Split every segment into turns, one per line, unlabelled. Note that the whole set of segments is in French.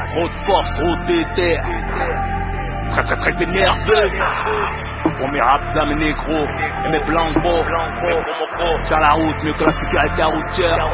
Trop de force, trop de déter. Très énervé. Pour mes raps à mes négros et mes blancs beaux. Tiens la route mieux que la sécurité routière.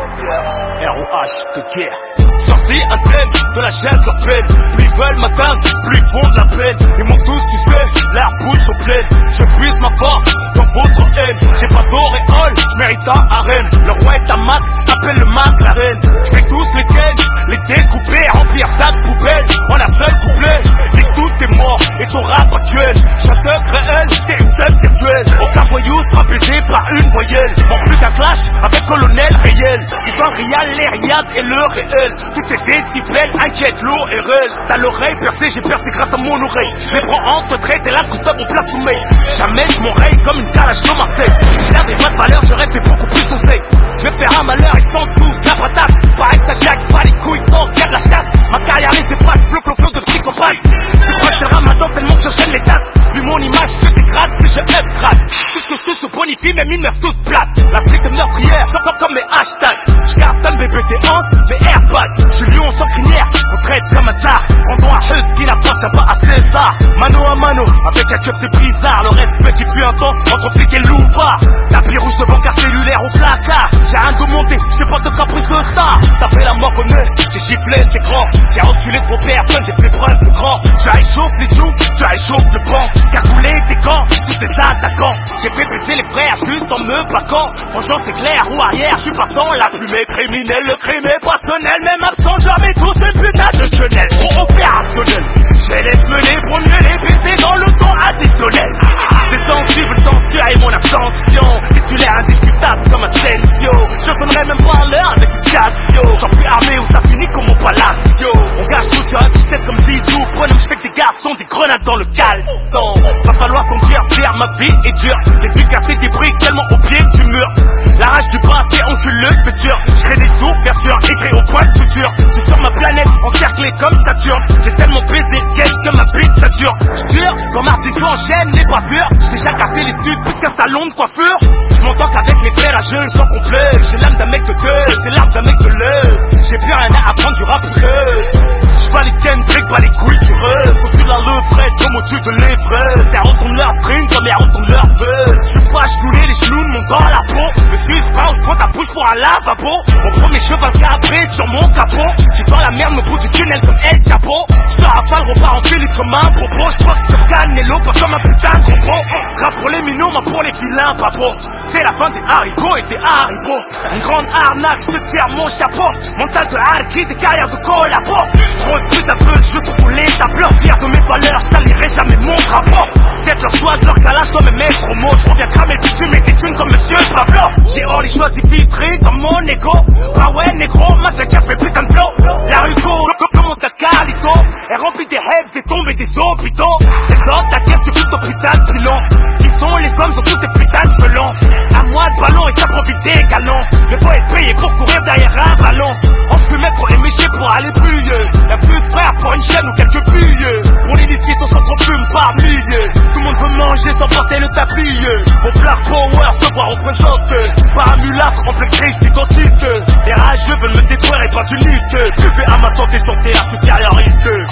ROH que guerre. Sorti un thème de la chaîne de peine. Plus ils veulent m'atteindre, plus ils font de la peine. Ils m'ont tous sucé, l'air bouche aux plaines. Je puise ma force dans votre haine. J'ai pas d'auréole, je mérite un arène. Le roi est un Mac, s'appelle le Mac la reine. Je fais tous les gains, les découper, remplir ça de poubelle. En un seul couplet, dis que tout est mort et ton rap actuel. Château réel, t'es une tête virtuelle. Aucun voyou sera baisé par une voyelle. En plus un clash avec colonel réel. J'ai dans le réel, les riades et le réel. Toutes ces décibels inquiètent l'eau et réel. T'as l'oreille percée, j'ai percé grâce à mon oreille. Je les prends en secret, t'es là que top en place sommeil. Jamais je m'enraye comme une calage de Marseille. J'avais pas de valeur, j'aurais fait beaucoup plus d'oseille. Je vais faire un malheur, ils s'en foutent, la patate. Pareil que ça jaque, pas les couilles, tant qu'il y a de la chatte. Ma carrière les épates, flow de psychopathe. Tu crois que c'est le ramadan tellement que j'enchaîne les dates. Vu mon image se dégrade, si je upgrade. Tout ce que je touche se bonifie, mes mines meurent toutes plates. La stricte meurtrière, comme mes hashtags. Je cartonne mes BT ans, mes airbags. Je suis lion sans crinière, on traite comme un tsar. Rendons à eux qui n'appartient pas à César. Mano à mano, avec un keuf c'est brisard. Le respect qui fut un temps entre flic et loupard. Tapis rouge devant car cellulaire au placard. J'ai rien de monté, je fais pas de caprice de star. T'as fait la mort au nez, j'ai giflé tes grands. J'ai reculé trop personne, j'ai fait preuve de grand. Je réchauffe les joues, tu réchauffes le banc. Cagoulé tes camps, tous tes attaquants. J'ai fait baisser les frères juste en me plaquant. Franchement c'est clair, ou arrière, je suis partant. La plume est criminelle, le crime est personnel. Même absent, je leur mets tous une putain de quenelle. Trop opérationnel, je les laisse mener pour mieux les baiser dans le temps additionnel. C'est sensible, censure et mon ascension. Titulaire indiscutable comme Asensio. Je donnerai même pas l'heure avec une Casio. J'en plus armé où ça finit comme mon palacio. On gâche tout sur un petit tête comme Zizou. Prenez, je fais que des garçons, des grenades dans le caleçon. Va falloir qu'on faire, ma vie est dure. J'ai dû casser des briques tellement au pied du mur. La rage du passé encule le futur. Je crée des ouvertures, écrit au point de suture. Je suis sur ma planète, encerclé comme Saturne. J'ai tellement baisé de gueule que ma bite ça dure. J'dure, comme Ardisson enchaîne les bavures. J'ai déjà cassé les studs plus qu'un salon de coiffure. Je m'entends qu'avec les frères à jeunes sans complet. J'ai l'âme d'un mec de gueule, c'est l'âme d'un mec de leuse. J'ai plus rien à apprendre du rap creuse. J'valide Kendrick, pas les couilles du reuse. Au-dessus de la levrette, comme au-dessus de l'Everest. Elles retournent leur string comme elles retournent leur buzz. J'suis pas genoulé, les genoux me montent dans la peau. Me suis pas où j'prends ta bouche pour un lavabo. Mon premier cheval cabré sur mon capot. J'ai dans la merde, me bout du tunnel comme El Chapo. J'te rafale, repars en fil comme un propos. J'crois que j'te Canelo, pas comme un putain de robot. Rap pour les minots, mais pour les vilains papo. C'est la fin des haricots et des haribots. Une grande arnaque, j'te tire mon chapeau. Mental de harki, des carrières de collabo. Trop de pute à peu, je suis pour les tableurs. Fier de mes valeurs, j'salirai jamais mon drapeau. Peut-être leur swag, leur calage, dois me mettre au mot. J'reviens cramer du thunes et des thunes comme Monsieur Pablo. J'ai hors choisi filtré dans mon ego. Bah ouais, négro, ma fait fait putain de flow. La rue comme mon Carlito. Elle remplit des rêves, des tombes et des hôpitaux. Les autres, ta caisse, tu fous ton putain de pilon. Qui sont les hommes, sont tous des putains de cheveux longs. À moi de ballon et ça profite des galons. Mais faut être payé pour courir derrière un ballon. On fumait pour émécher pour aller plier. Y'a plus de frères pour une chaîne ou quelques billets. Pour l'initier, ton centre fume par milliers. Tout le monde veut manger sans porter le tapis. Vos Black Power se voient représenter par un mulâtre en pleine crise d'identité. Les rageux veulent me détruire et pas d'unité. Je fais à ma santé santé à supériorité.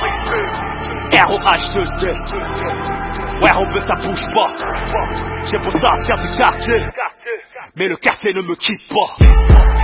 ROH2C. Ouais, on veut ça bouge pas. J'ai beau ça faire du quartier, mais le quartier ne me quitte pas.